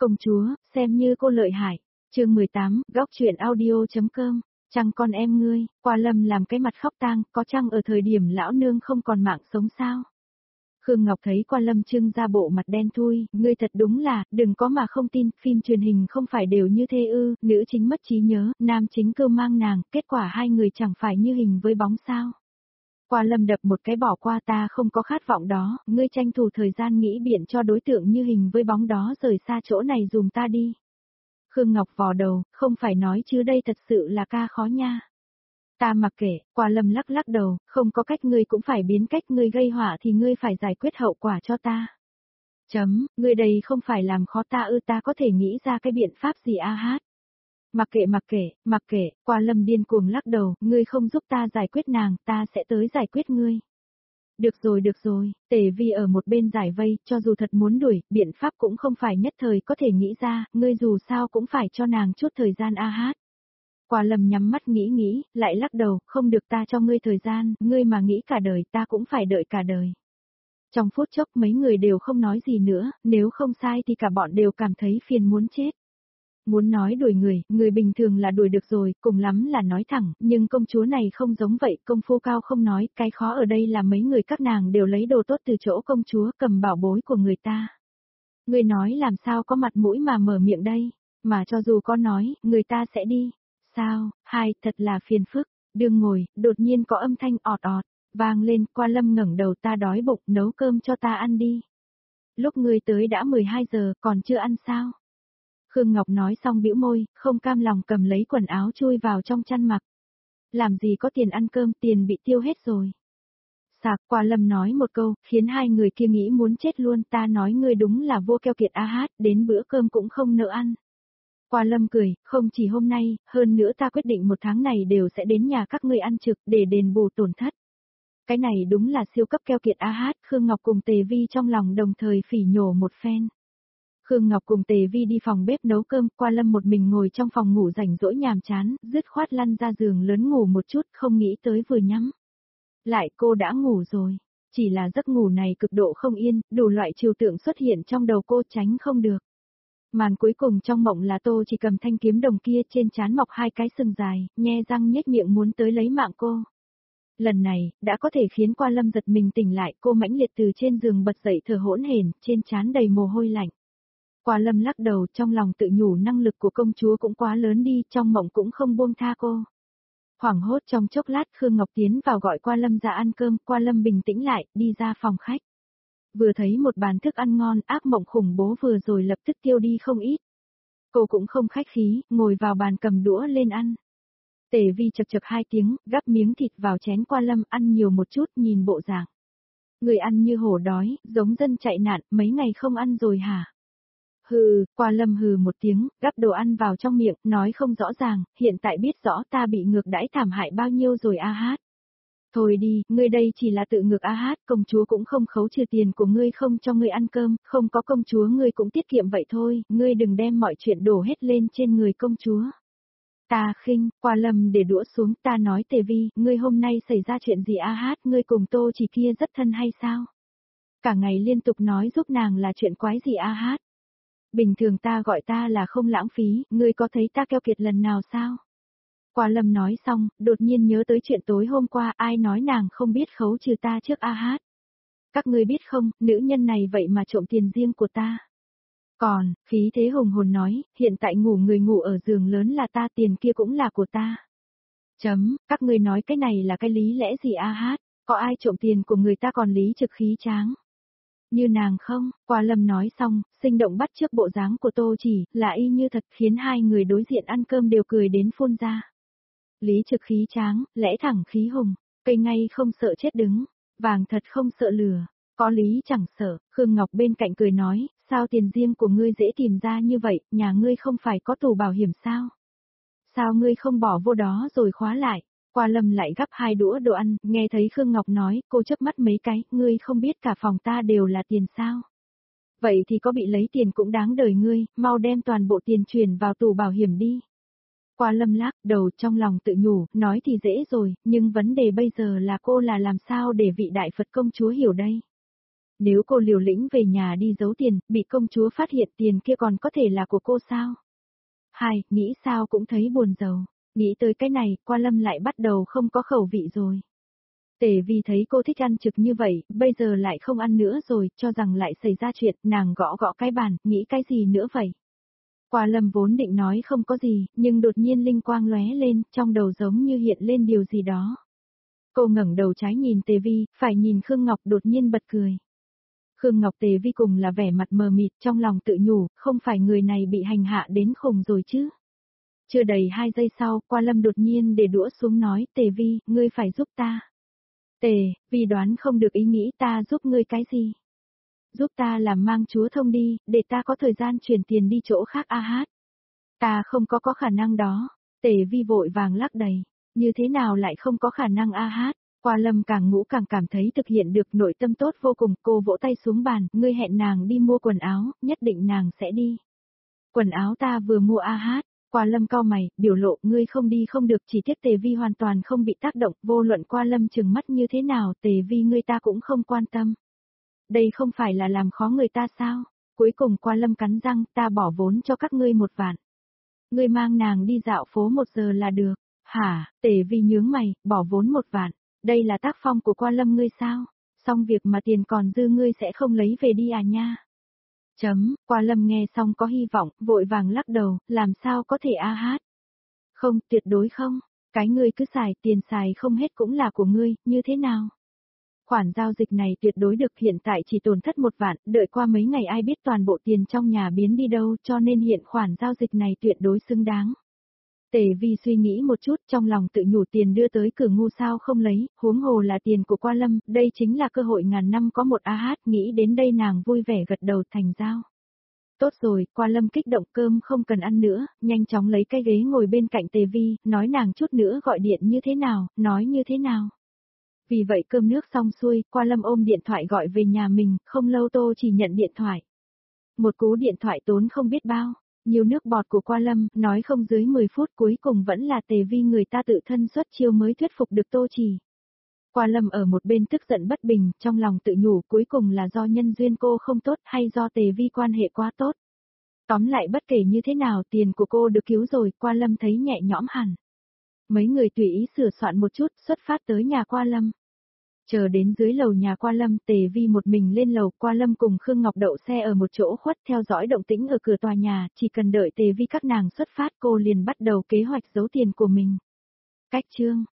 Công chúa, xem như cô lợi hại. Chương 18, góc truyện audio.com. Chăng con em ngươi, Qua Lâm làm cái mặt khóc tang, có chăng ở thời điểm lão nương không còn mạng sống sao? Khương Ngọc thấy Qua Lâm trưng ra bộ mặt đen thui, ngươi thật đúng là, đừng có mà không tin, phim truyền hình không phải đều như thế ư, nữ chính mất trí nhớ, nam chính cưu mang nàng, kết quả hai người chẳng phải như hình với bóng sao? Qua Lâm đập một cái bỏ qua, ta không có khát vọng đó, ngươi tranh thủ thời gian nghĩ biện cho đối tượng như hình với bóng đó rời xa chỗ này dùm ta đi. Khương Ngọc vò đầu, không phải nói chứ đây thật sự là ca khó nha. Ta mặc kệ, Qua Lâm lắc lắc đầu, không có cách, ngươi cũng phải biến cách, ngươi gây họa thì ngươi phải giải quyết hậu quả cho ta. Ngươi đây không phải làm khó ta ư, ta có thể nghĩ ra cái biện pháp gì a hát. Mặc kệ, Qua Lâm điên cuồng lắc đầu, ngươi không giúp ta giải quyết nàng, ta sẽ tới giải quyết ngươi. Được rồi, Tề Vi ở một bên giải vây, cho dù thật muốn đuổi, biện pháp cũng không phải nhất thời có thể nghĩ ra, ngươi dù sao cũng phải cho nàng chút thời gian a hát. Qua Lâm nhắm mắt nghĩ, lại lắc đầu, không được, ta cho ngươi thời gian, ngươi mà nghĩ cả đời ta cũng phải đợi cả đời. Trong phút chốc mấy người đều không nói gì nữa, nếu không sai thì cả bọn đều cảm thấy phiền muốn chết. Muốn nói đuổi người bình thường là đuổi được rồi, cùng lắm là nói thẳng, nhưng công chúa này không giống vậy, công phu cao không nói, cái khó ở đây là mấy người các nàng đều lấy đồ tốt từ chỗ công chúa, cầm bảo bối của người ta. Người nói làm sao có mặt mũi mà mở miệng đây, mà cho dù có nói, người ta sẽ đi. Sao, thật là phiền phức, đương ngồi, đột nhiên có âm thanh ọt ọt, vang lên, Qua Lâm ngẩng đầu, ta đói bụng, nấu cơm cho ta ăn đi. Lúc ngươi tới đã 12 giờ, còn chưa ăn sao? Khương Ngọc nói xong bĩu môi, không cam lòng cầm lấy quần áo chui vào trong chăn mặc. Làm gì có tiền ăn cơm, tiền bị tiêu hết rồi. Sạc, Qua Lâm nói một câu, khiến hai người kia nghĩ muốn chết luôn, ta nói ngươi đúng là vô keo kiệt a hát, đến bữa cơm cũng không nỡ ăn. Qua Lâm cười, không chỉ hôm nay, hơn nữa ta quyết định một tháng này đều sẽ đến nhà các ngươi ăn trực để đền bù tổn thất. Cái này đúng là siêu cấp keo kiệt a hát, Khương Ngọc cùng Tề Vi trong lòng đồng thời phỉ nhổ một phen. Khương Ngọc cùng Tề Vi đi phòng bếp nấu cơm, Qua Lâm một mình ngồi trong phòng ngủ rảnh rỗi nhàm chán, dứt khoát lăn ra giường lớn ngủ một chút, không nghĩ tới vừa nhắm lại cô đã ngủ rồi. Chỉ là giấc ngủ này cực độ không yên, đủ loại trừu tượng xuất hiện trong đầu cô tránh không được. Màn cuối cùng trong mộng là Tô Chỉ cầm thanh kiếm đồng kia, trên trán mọc hai cái sừng dài, nhe răng nhếch miệng muốn tới lấy mạng cô. Lần này, đã có thể khiến Qua Lâm giật mình tỉnh lại, cô mãnh liệt từ trên giường bật dậy thở hỗn hển, trên trán đầy mồ hôi lạnh. Qua Lâm lắc đầu, trong lòng tự nhủ năng lực của công chúa cũng quá lớn đi, trong mộng cũng không buông tha cô. Hoảng hốt trong chốc lát, Khương Ngọc tiến vào gọi Qua Lâm ra ăn cơm, Qua Lâm bình tĩnh lại, đi ra phòng khách. Vừa thấy một bàn thức ăn ngon, ác mộng khủng bố vừa rồi lập tức tiêu đi không ít. Cô cũng không khách khí, ngồi vào bàn cầm đũa lên ăn. Tề Vi chật chật hai tiếng, gắp miếng thịt vào chén Qua Lâm, ăn nhiều một chút, nhìn bộ dạng. Người ăn như hổ đói, giống dân chạy nạn, mấy ngày không ăn rồi hả? Hừ, Qua Lâm hừ một tiếng, gắp đồ ăn vào trong miệng, nói không rõ ràng, hiện tại biết rõ ta bị ngược đãi thảm hại bao nhiêu rồi a hát. Thôi đi, ngươi đây chỉ là tự ngược a hát, công chúa cũng không khấu trừ tiền của ngươi không cho ngươi ăn cơm, không có công chúa ngươi cũng tiết kiệm vậy thôi, ngươi đừng đem mọi chuyện đổ hết lên trên người công chúa. Ta khinh, Qua Lâm để đũa xuống, ta nói Tề Vi, ngươi hôm nay xảy ra chuyện gì a hát, ngươi cùng Tô Chỉ kia rất thân hay sao? Cả ngày liên tục nói giúp nàng là chuyện quái gì a hát? Bình thường ta gọi ta là không lãng phí, ngươi có thấy ta keo kiệt lần nào sao? Qua Lâm nói xong, đột nhiên nhớ tới chuyện tối hôm qua, ai nói nàng không biết khấu trừ ta trước a hát. Các ngươi biết không, nữ nhân này vậy mà trộm tiền riêng của ta. Còn, khí thế hùng hồn nói, hiện tại người ngủ ở giường lớn là ta, tiền kia cũng là của ta. Các ngươi nói cái này là cái lý lẽ gì a hát, có ai trộm tiền của người ta còn lý trực khí tráng? Như nàng không, Qua Lâm nói xong, sinh động bắt chước bộ dáng của Tô Chỉ, là y như thật, khiến hai người đối diện ăn cơm đều cười đến phun ra. Lý trực khí tráng, lẽ thẳng khí hùng, cây ngay không sợ chết đứng, vàng thật không sợ lửa, có lý chẳng sợ. Khương Ngọc bên cạnh cười nói, sao tiền riêng của ngươi dễ tìm ra như vậy, nhà ngươi không phải có tủ bảo hiểm sao? Sao ngươi không bỏ vô đó rồi khóa lại? Qua Lâm lại gắp hai đũa đồ ăn, nghe thấy Khương Ngọc nói, cô chớp mắt mấy cái, ngươi không biết cả phòng ta đều là tiền sao? Vậy thì có bị lấy tiền cũng đáng đời ngươi, mau đem toàn bộ tiền chuyển vào tủ bảo hiểm đi. Qua Lâm lắc đầu, trong lòng tự nhủ, nói thì dễ rồi, nhưng vấn đề bây giờ là cô là làm sao để vị đại Phật công chúa hiểu đây? Nếu cô liều lĩnh về nhà đi giấu tiền, bị công chúa phát hiện tiền kia còn có thể là của cô sao? Hai, nghĩ sao cũng thấy buồn rầu. Nghĩ tới cái này, Qua Lâm lại bắt đầu không có khẩu vị rồi. Tề Vi thấy cô thích ăn trực như vậy, bây giờ lại không ăn nữa rồi, cho rằng lại xảy ra chuyện, nàng gõ gõ cái bàn, nghĩ cái gì nữa vậy? Qua Lâm vốn định nói không có gì, nhưng đột nhiên linh quang lóe lên, trong đầu giống như hiện lên điều gì đó. Cô ngẩng đầu trái nhìn Tề Vi, phải nhìn Khương Ngọc đột nhiên bật cười. Khương Ngọc Tề Vi cùng là vẻ mặt mờ mịt trong lòng tự nhủ, không phải người này bị hành hạ đến khùng rồi chứ. Chưa đầy 2 giây sau, Qua Lâm đột nhiên để đũa xuống nói, Tề Vi, ngươi phải giúp ta. Tề, Vi đoán không được ý nghĩ ta giúp ngươi cái gì. Giúp ta làm mang chúa thông đi, để ta có thời gian chuyển tiền đi chỗ khác a hát. Ta không có khả năng đó. Tề Vi vội vàng lắc đầy. Như thế nào lại không có khả năng a hát. Qua Lâm càng ngủ càng cảm thấy thực hiện được nội tâm tốt vô cùng. Cô vỗ tay xuống bàn, ngươi hẹn nàng đi mua quần áo, nhất định nàng sẽ đi. Quần áo ta vừa mua a hát. Qua Lâm cau mày, biểu lộ ngươi không đi không được, chỉ tiếc Tề Vi hoàn toàn không bị tác động, vô luận Qua Lâm trừng mắt như thế nào, Tề Vi ngươi ta cũng không quan tâm. Đây không phải là làm khó người ta sao? Cuối cùng Qua Lâm cắn răng, ta bỏ vốn cho các ngươi 1 vạn. Ngươi mang nàng đi dạo phố 1 giờ là được. Hả? Tề Vi nhướng mày, bỏ vốn 1 vạn. Đây là tác phong của Qua Lâm ngươi sao? Xong việc mà tiền còn dư ngươi sẽ không lấy về đi à nha? Qua Lâm nghe xong có hy vọng, vội vàng lắc đầu, làm sao có thể a hát? Không, tuyệt đối không. Cái ngươi cứ xài, tiền xài không hết cũng là của ngươi, như thế nào? Khoản giao dịch này tuyệt đối được, hiện tại chỉ tổn thất 1 vạn, đợi qua mấy ngày ai biết toàn bộ tiền trong nhà biến đi đâu, cho nên hiện khoản giao dịch này tuyệt đối xứng đáng. Tề Vi suy nghĩ một chút, trong lòng tự nhủ tiền đưa tới cửa ngu sao không lấy, huống hồ là tiền của Qua Lâm, đây chính là cơ hội ngàn năm có một a hát, nghĩ đến đây nàng vui vẻ gật đầu thành giao. Tốt rồi, Qua Lâm kích động, cơm không cần ăn nữa, nhanh chóng lấy cái ghế ngồi bên cạnh Tề Vi, nói nàng chút nữa gọi điện như thế nào, nói như thế nào. Vì vậy cơm nước xong xuôi, Qua Lâm ôm điện thoại gọi về nhà mình, không lâu Tô chỉ nhận điện thoại. Một cú điện thoại tốn không biết bao, nhiều nước bọt của Qua Lâm, nói không dưới 10 phút cuối cùng vẫn là Tề Vi người ta tự thân xuất chiêu mới thuyết phục được Tô chỉ. Qua Lâm ở một bên tức giận bất bình, trong lòng tự nhủ cuối cùng là do nhân duyên cô không tốt hay do Tề Vi quan hệ quá tốt. Tóm lại bất kể như thế nào tiền của cô được cứu rồi, Qua Lâm thấy nhẹ nhõm hẳn. Mấy người tùy ý sửa soạn một chút, xuất phát tới nhà Qua Lâm. Chờ đến dưới lầu nhà Qua Lâm, Tề Vi một mình lên lầu, Qua Lâm cùng Khương Ngọc đậu xe ở một chỗ khuất theo dõi động tĩnh ở cửa tòa nhà, chỉ cần đợi Tề Vi các nàng xuất phát cô liền bắt đầu kế hoạch giấu tiền của mình. Cách chương